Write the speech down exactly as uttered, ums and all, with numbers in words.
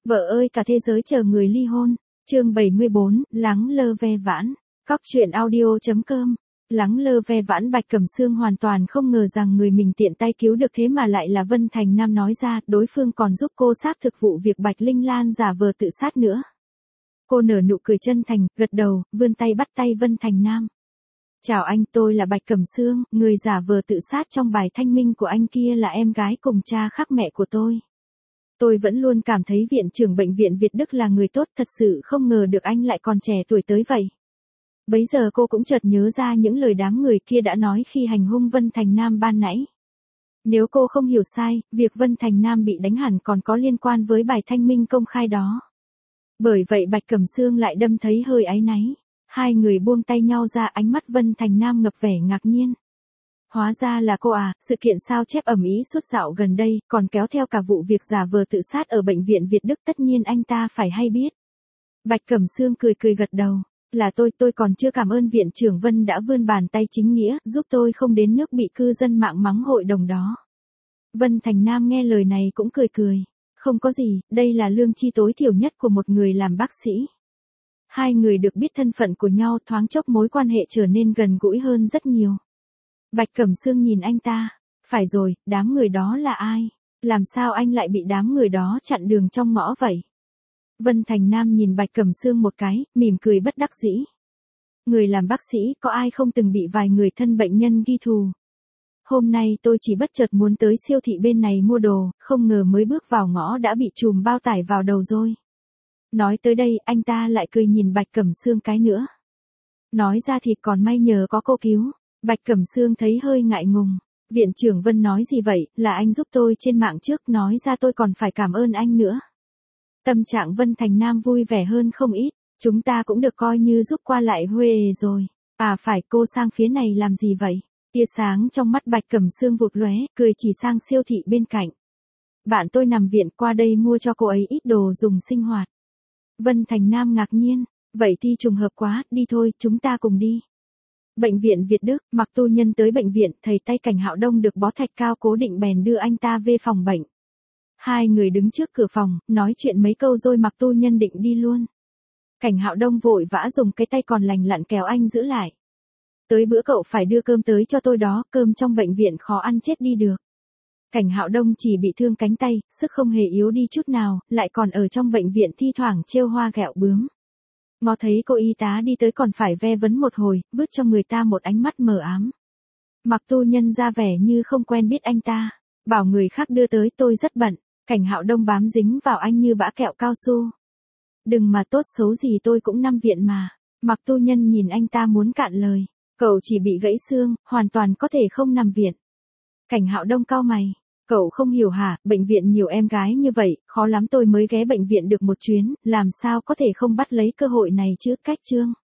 Vợ ơi cả thế giới chờ người ly hôn. Chương bảy mươi bốn, lắng lơ ve vãn. Cóc truyện audio chấm com. Lắng lơ ve vãn Bạch Cẩm Sương hoàn toàn không ngờ rằng người mình tiện tay cứu được thế mà lại là Vân Thành Nam nói ra, đối phương còn giúp cô xác thực vụ việc Bạch Linh Lan giả vờ tự sát nữa. Cô nở nụ cười chân thành, gật đầu, vươn tay bắt tay Vân Thành Nam. Chào anh, tôi là Bạch Cẩm Sương, người giả vờ tự sát trong bài thanh minh của anh kia là em gái cùng cha khác mẹ của tôi. Tôi vẫn luôn cảm thấy viện trưởng bệnh viện Việt Đức là người tốt, thật sự không ngờ được anh lại còn trẻ tuổi tới vậy. Bấy giờ cô cũng chợt nhớ ra những lời đám người kia đã nói khi hành hung Vân Thành Nam ban nãy. Nếu cô không hiểu sai, việc Vân Thành Nam bị đánh hẳn còn có liên quan với bài thanh minh công khai đó. Bởi vậy Bạch Cẩm Sương lại đâm thấy hơi áy náy. Hai người buông tay nhau ra, ánh mắt Vân Thành Nam ngập vẻ ngạc nhiên. Hóa ra là cô à, sự kiện sao chép ầm ĩ suốt dạo gần đây, còn kéo theo cả vụ việc giả vờ tự sát ở bệnh viện Việt Đức, tất nhiên anh ta phải hay biết. Bạch Cẩm Sương cười cười gật đầu, là tôi, tôi còn chưa cảm ơn viện trưởng Vân đã vươn bàn tay chính nghĩa, giúp tôi không đến nước bị cư dân mạng mắng hội đồng đó. Vân Thành Nam nghe lời này cũng cười cười, không có gì, đây là lương chi tối thiểu nhất của một người làm bác sĩ. Hai người được biết thân phận của nhau, thoáng chốc mối quan hệ trở nên gần gũi hơn rất nhiều. Bạch Cẩm Sương nhìn anh ta, phải rồi, đám người đó là ai? Làm sao anh lại bị đám người đó chặn đường trong ngõ vậy? Vân Thành Nam nhìn Bạch Cẩm Sương một cái, mỉm cười bất đắc dĩ. Người làm bác sĩ có ai không từng bị vài người thân bệnh nhân ghi thù? Hôm nay tôi chỉ bất chợt muốn tới siêu thị bên này mua đồ, không ngờ mới bước vào ngõ đã bị trùm bao tải vào đầu rồi. Nói tới đây, anh ta lại cười nhìn Bạch Cẩm Sương cái nữa. Nói ra thì còn may nhờ có cô cứu. Bạch Cẩm Sương thấy hơi ngại ngùng. Viện trưởng Vân nói gì vậy, là anh giúp tôi trên mạng trước, nói ra tôi còn phải cảm ơn anh nữa. Tâm trạng Vân Thành Nam vui vẻ hơn không ít, chúng ta cũng được coi như giúp qua lại Huê rồi. À phải, cô sang phía này làm gì vậy? Tia sáng trong mắt Bạch Cẩm Sương vụt lóe, cười chỉ sang siêu thị bên cạnh. Bạn tôi nằm viện, qua đây mua cho cô ấy ít đồ dùng sinh hoạt. Vân Thành Nam ngạc nhiên, vậy thì trùng hợp quá, đi thôi, chúng ta cùng đi. Bệnh viện Việt Đức, Mạc Tu Nhân tới bệnh viện, thầy tay Cảnh Hạo Đông được bó thạch cao cố định bèn đưa anh ta về phòng bệnh. Hai người đứng trước cửa phòng, nói chuyện mấy câu rồi Mạc Tu Nhân định đi luôn. Cảnh Hạo Đông vội vã dùng cái tay còn lành lặn kéo anh giữ lại. Tới bữa cậu phải đưa cơm tới cho tôi đó, cơm trong bệnh viện khó ăn chết đi được. Cảnh Hạo Đông chỉ bị thương cánh tay, sức không hề yếu đi chút nào, lại còn ở trong bệnh viện thi thoảng trêu hoa ghẹo bướm. Ngó thấy cô y tá đi tới còn phải ve vấn một hồi, vứt cho người ta một ánh mắt mờ ám. Mạc Tu Nhân ra vẻ như không quen biết anh ta, bảo người khác đưa tới, tôi rất bận. Cảnh Hạo Đông bám dính vào anh như bã kẹo cao su. Đừng mà tốt xấu gì tôi cũng nằm viện mà. Mạc Tu Nhân nhìn anh ta muốn cạn lời, cậu chỉ bị gãy xương, hoàn toàn có thể không nằm viện. Cảnh Hạo Đông cau mày, cậu không hiểu hả, bệnh viện nhiều em gái như vậy, khó lắm tôi mới ghé bệnh viện được một chuyến, làm sao có thể không bắt lấy cơ hội này chứ, cách chương.